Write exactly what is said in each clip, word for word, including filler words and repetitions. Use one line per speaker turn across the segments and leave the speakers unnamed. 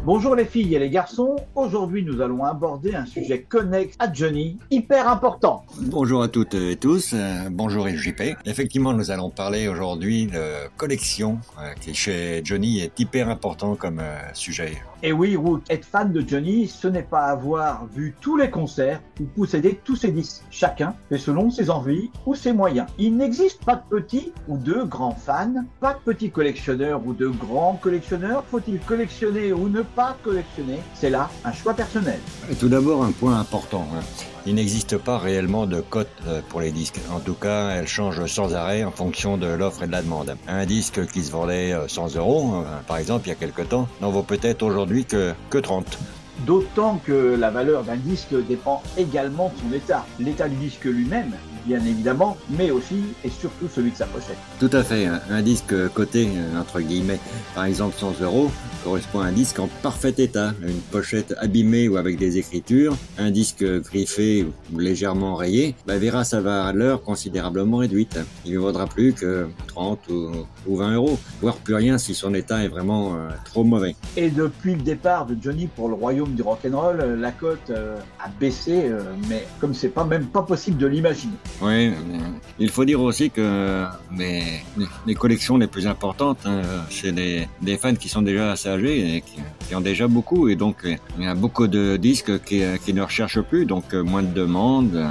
Bonjour les filles et les garçons, aujourd'hui nous allons aborder un sujet connexe à Johnny, hyper important.
Bonjour à toutes et tous, euh, bonjour J P. Effectivement, nous allons parler aujourd'hui de collection, euh, qui chez Johnny est hyper important comme euh, sujet.
Et oui, Rook, être fan de Johnny, ce n'est pas avoir vu tous les concerts ou posséder tous ses disques. Chacun fait selon ses envies ou ses moyens. Il n'existe pas de petits ou de grands fans, pas de petits collectionneurs ou de grands collectionneurs. Faut-il collectionner ou ne pas collectionner? C'est là un choix personnel.
Tout d'abord, un point important. Hein. Il n'existe pas réellement de cote pour les disques. En tout cas, elles changent sans arrêt en fonction de l'offre et de la demande. Un disque qui se vendait cent euros, par exemple, il y a quelque temps, n'en vaut peut-être aujourd'hui que, que trente.
D'autant que la valeur d'un disque dépend également de son état. L'état du disque lui-même, bien évidemment, mais aussi et surtout celui de sa pochette.
Tout à fait. Un disque coté, entre guillemets, par exemple cent euros, correspond à un disque en parfait état. Une pochette abîmée ou avec des écritures, un disque griffé ou légèrement rayé, bah, verra sa valeur considérablement réduite. Il ne vaudra plus que trente ou, ou vingt euros, voire plus rien si son état est vraiment euh, trop mauvais.
Et depuis le départ de Johnny pour le royaume du rock'n'roll, la cote euh, a baissé, euh, mais comme c'est pas même pas possible de l'imaginer.
Oui, il faut dire aussi que les, les collections les plus importantes, hein, c'est des, des fans qui sont déjà assez âgés et qui, qui ont déjà beaucoup, et donc il y a beaucoup de disques qui, qui ne recherchent plus, donc moins de demandes,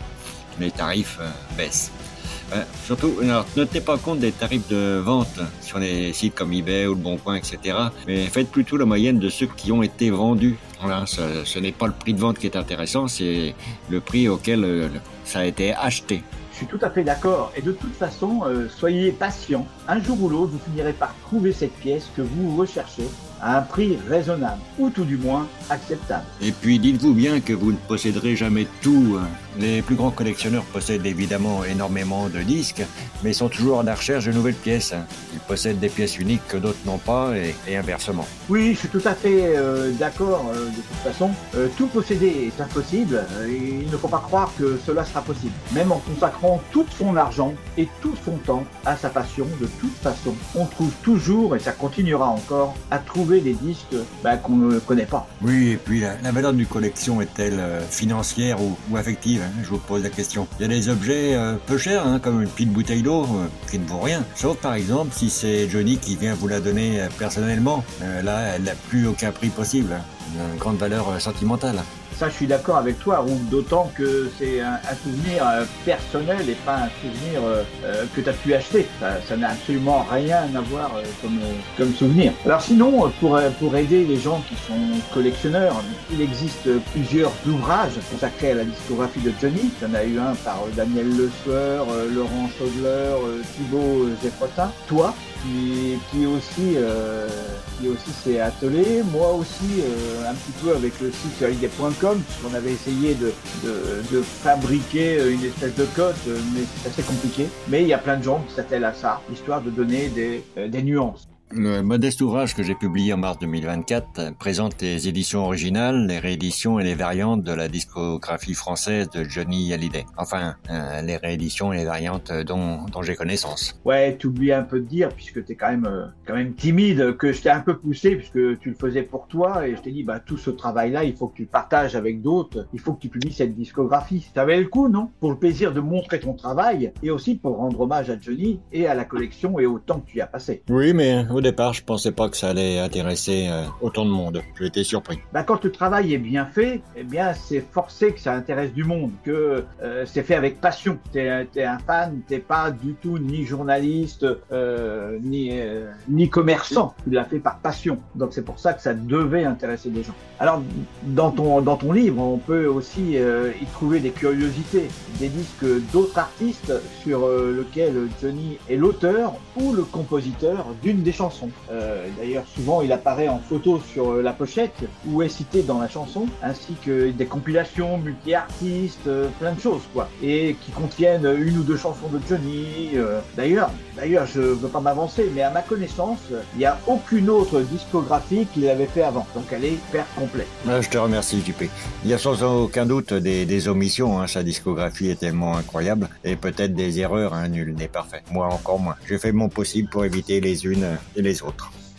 les tarifs baissent. Euh, surtout, alors, ne tenez pas compte des tarifs de vente sur les sites comme eBay ou le Bon Coin, et cetera. Mais faites plutôt la moyenne de ceux qui ont été vendus. Voilà, ce, ce n'est pas le prix de vente qui est intéressant, c'est le prix auquel euh, ça a été acheté.
Je suis tout à fait d'accord. Et de toute façon, euh, soyez patient. Un jour ou l'autre, vous finirez par trouver cette pièce que vous recherchez à un prix raisonnable, ou tout du moins acceptable.
Et puis dites-vous bien que vous ne posséderez jamais tout. Les plus grands collectionneurs possèdent évidemment énormément de disques, mais sont toujours à la recherche de nouvelles pièces. Ils possèdent des pièces uniques que d'autres n'ont pas, et, et inversement.
Oui, je suis tout à fait euh, d'accord. Euh, de toute façon, euh, tout posséder est impossible. Euh, et il ne faut pas croire que cela sera possible. Même en consacrant tout son argent et tout son temps à sa passion, de toute façon, on trouve toujours, et ça continuera encore, à trouver des disques bah, qu'on ne connaît pas.
Oui, et puis la, la valeur d'une collection est-elle euh, financière ou, ou affective, hein, je vous pose la question. Il y a des objets euh, peu chers, hein, comme une petite bouteille d'eau, euh, qui ne vaut rien. Sauf par exemple si c'est Johnny qui vient vous la donner euh, personnellement. Euh, là, elle n'a plus aucun prix possible. Hein. Une grande valeur euh, sentimentale.
Ça, je suis d'accord avec toi, Roux, d'autant que c'est un, un souvenir euh, personnel et pas un souvenir euh, euh, que tu as pu acheter. Ça, ça n'a absolument rien à voir euh, comme, euh, comme souvenir. Alors sinon, pour, pour aider les gens qui sont collectionneurs, il existe plusieurs ouvrages consacrés à la discographie de Johnny. Il y en a eu un par Daniel Le Sueur, euh, Laurent Chaudler, euh, Thibaut Zeffrotin. Toi, qui, qui aussi euh, qui aussi s'est attelé, moi aussi euh, un petit peu avec le site idée point com, puisqu'on avait essayé de, de, de fabriquer une espèce de cote, mais c'est assez compliqué. Mais il y a plein de gens qui s'attellent à ça, histoire de donner des, euh, des nuances.
Le modeste ouvrage que j'ai publié en mars deux mille vingt-quatre présente les éditions originales, les rééditions et les variantes de la discographie française de Johnny Hallyday. Enfin, euh, les rééditions et les variantes dont, dont j'ai connaissance.
Ouais, t'oublies un peu de dire, puisque t'es quand même, euh, quand même timide, que je t'ai un peu poussé, puisque tu le faisais pour toi, et je t'ai dit, bah, tout ce travail-là, il faut que tu le partages avec d'autres, il faut que tu publies cette discographie. Ça valait le coup, non? Pour le plaisir de montrer ton travail, et aussi pour rendre hommage à Johnny, et à la collection, et au temps que tu y as passé.
Oui, mais au départ, je pensais pas que ça allait intéresser euh, autant de monde. J'ai été surpris.
Bah, quand le travail est bien fait, eh bien, c'est forcé que ça intéresse du monde, que euh, c'est fait avec passion. T'es, t'es un fan, t'es pas du tout ni journaliste, euh, ni, euh, ni commerçant. Tu l'as fait par passion. Donc c'est pour ça que ça devait intéresser des gens. Alors, dans ton, dans ton livre, on peut aussi euh, y trouver des curiosités, des disques d'autres artistes sur euh, lesquels Johnny est l'auteur ou le compositeur d'une des chansons. Euh, d'ailleurs, souvent, il apparaît en photo sur la pochette ou est cité dans la chanson, ainsi que des compilations multi-artistes, euh, plein de choses, quoi, et qui contiennent une ou deux chansons de Johnny. Euh. D'ailleurs, d'ailleurs, je veux pas m'avancer, mais à ma connaissance, il n'y a aucune autre discographie qu'il avait fait avant, donc elle est hyper complète.
Ah, je te remercie, J P. Il y a sans aucun doute des, des omissions, hein. Sa discographie est tellement incroyable, et peut-être des erreurs, hein. Nul n'est parfait. Moi encore moins. J'ai fait mon possible pour éviter les unes et les autres.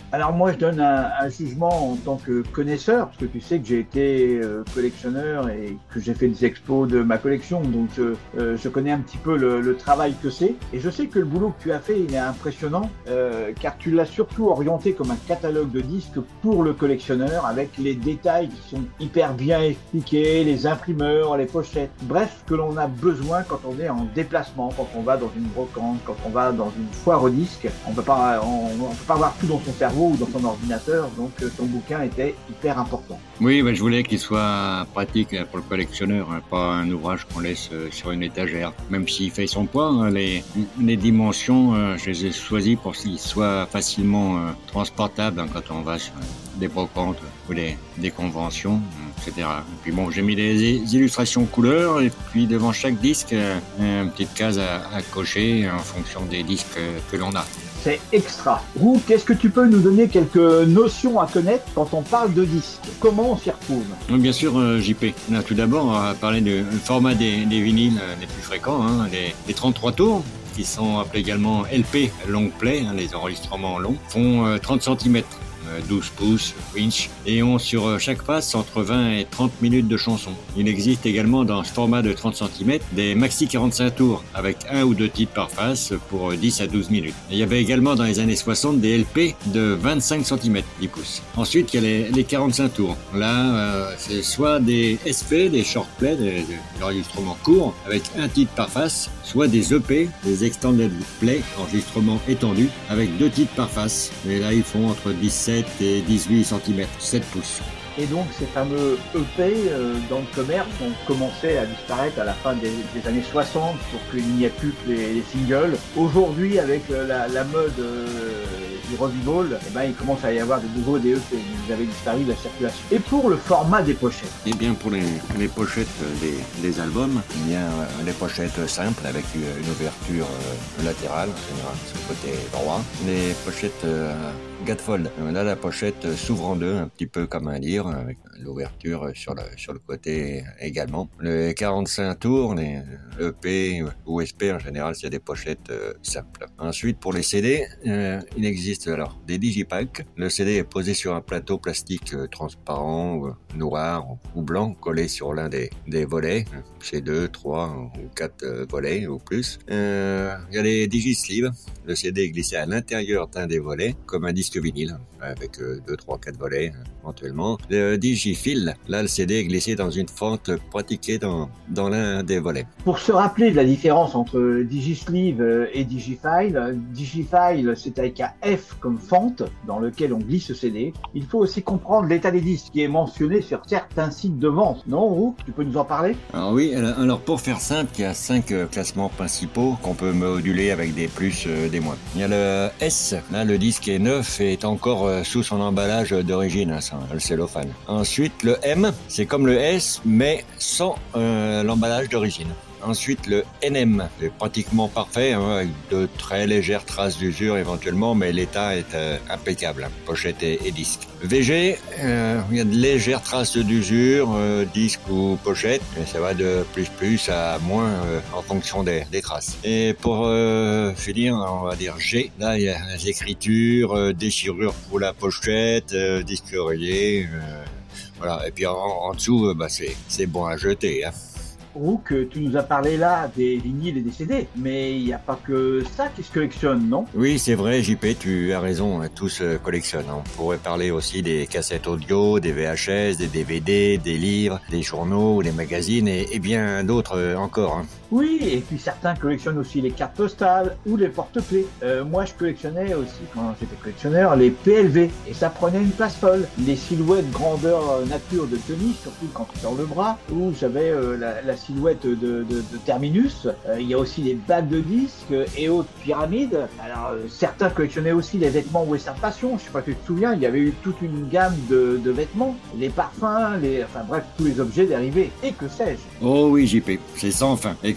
Alors moi, je donne un, un jugement en tant que connaisseur, parce que tu sais que j'ai été euh, collectionneur et que j'ai fait des expos de ma collection, donc je, euh, je connais un petit peu le, le travail que c'est. Et je sais que le boulot que tu as fait, il est impressionnant, euh, car tu l'as surtout orienté comme un catalogue de disques pour le collectionneur, avec les détails qui sont hyper bien expliqués, les imprimeurs, les pochettes, bref, ce que l'on a besoin quand on est en déplacement, quand on va dans une brocante, quand on va dans une foire aux disques. On peut pas, on, on peut pas avoir tout dans son cerveau ou dans son ordinateur, donc ton bouquin était hyper important.
Oui, ben, je voulais qu'il soit pratique pour le collectionneur, hein, pas un ouvrage qu'on laisse sur une étagère. Même s'il fait son poids, hein, les, les dimensions, euh, je les ai choisies pour qu'il soit facilement euh, transportable, hein, quand on va sur des brocantes ou des, des conventions, et cetera. Et puis bon, j'ai mis des illustrations couleurs et puis devant chaque disque, euh, une petite case à, à cocher en fonction des disques que l'on a.
C'est extra. Roux, qu'est-ce que tu peux nous donner quelques notions à connaître quand on parle de disques? Comment on s'y retrouve?
Bien sûr, euh, J P. Là, tout d'abord, on va parler du format des, des vinyles les plus fréquents, hein, les, les trente-trois tours, qui sont appelés également L P, long play, hein, les enregistrements longs, font euh, trente centimètres. douze pouces, winch, et ont sur chaque face entre vingt et trente minutes de chanson. Il existe également dans ce format de trente centimètres des maxi quarante-cinq tours avec un ou deux titres par face pour dix à douze minutes. Et il y avait également dans les années soixante des L P de vingt-cinq centimètres, dix pouces. Ensuite, il y a les, les quarante-cinq tours. Là, euh, c'est soit des S P, des short play, des, des, des enregistrements courts avec un titre par face, soit des E P, des extended play, enregistrements étendus avec deux titres par face. Et là, ils font entre dix-sept et dix-huit centimètres, sept pouces.
Et donc ces fameux E P euh, dans le commerce ont commencé à disparaître à la fin des, des années soixante pour qu'il n'y ait plus que les, les singles. Aujourd'hui, avec euh, la, la mode euh, du revival, eh ben, il commence à y avoir de nouveaux des E P. Ils avaient disparu de la circulation. Et pour le format des pochettes?
Eh bien, pour les, les pochettes des, des albums, il y a euh, des pochettes simples avec une, une ouverture euh, latérale, en général, sur le côté droit. Les pochettes euh, gatefold. Là, la pochette s'ouvre en deux, un petit peu comme un livre, avec l'ouverture sur le, sur le côté également. Les quarante-cinq tours, les E P ou S P, en général, c'est des pochettes euh, simples. Ensuite, pour les C D, euh, il existe alors des digipacks. Le C D est posé sur un plateau plastique euh, transparent, ou noir ou blanc, collé sur l'un des, des volets. C'est deux, trois ou quatre euh, volets ou plus. Euh, il y a les digisleeves. Le C D est glissé à l'intérieur d'un des volets, comme un disque vinyle, avec deux, trois, quatre volets, éventuellement. Le digifil, là, le C D est glissé dans une fente pratiquée dans, dans l'un des volets.
Pour se rappeler de la différence entre digisleeve et digifile, digifile, c'est avec un F comme fente dans lequel on glisse le C D. Il faut aussi comprendre l'état des disques qui est mentionné sur certains sites de vente. Non, Roux, tu peux nous en parler?
Alors oui, alors pour faire simple, il y a cinq classements principaux qu'on peut moduler avec des plus, des moins. Il y a le S, là le disque est neuf et est encore sous son emballage d'origine, hein, le cellophane. Ensuite, le M, c'est comme le S, mais sans euh, l'emballage d'origine. Ensuite, le N M, c'est pratiquement parfait, hein, avec de très légères traces d'usure éventuellement, mais l'état est euh, impeccable, hein, pochette et, et disque. V G, euh, il y a de légères traces d'usure, euh, disque ou pochette, mais ça va de plus plus à moins euh, en fonction des, des traces. Et pour euh, finir, on va dire G, là il y a les écritures, euh, déchirures pour la pochette, euh, disque rayé, euh, voilà. Et puis en, en dessous, euh, bah, c'est, c'est bon à jeter, hein.
Roux, tu nous as parlé là des vinyles et des C D, mais il n'y a pas que ça qui se collectionne, non?
Oui, c'est vrai, J P, tu as raison, tout se collectionne. On pourrait parler aussi des cassettes audio, des V H S, des D V D, des livres, des journaux, des magazines et, et bien d'autres encore, hein.
Oui, et puis certains collectionnent aussi les cartes postales ou les porte-clés. Euh, moi, je collectionnais aussi, quand j'étais collectionneur, les P L V, et ça prenait une place folle. Les silhouettes grandeur nature de Tony, surtout quand tu sors le bras, ou j'avais euh, la, la silhouette de, de, de Terminus. Euh, il y a aussi les bagues de disques et autres pyramides. Alors, euh, certains collectionnaient aussi les vêtements Western Passion. Je sais pas si tu te souviens, il y avait eu toute une gamme de, de vêtements, les parfums, les, enfin bref, tous les objets dérivés. Et que sais-je?
Oh oui, J P, c'est sans fin. Et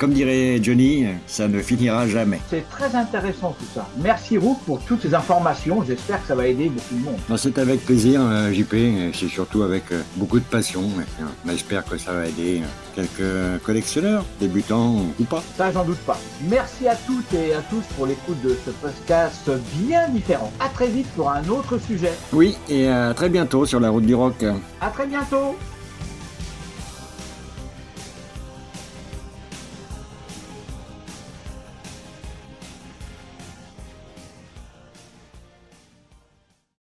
comme dirait Johnny, ça ne finira jamais.
C'est très intéressant tout ça. Merci Roux pour toutes ces informations. J'espère que ça va aider beaucoup de monde.
Non, c'est avec plaisir, J P. C'est surtout avec beaucoup de passion. J'espère que ça va aider quelques collectionneurs, débutants ou pas.
Ça, j'en doute pas. Merci à toutes et à tous pour l'écoute de ce podcast bien différent. À très vite pour un autre sujet.
Oui, et à très bientôt sur la route du rock.
À très bientôt.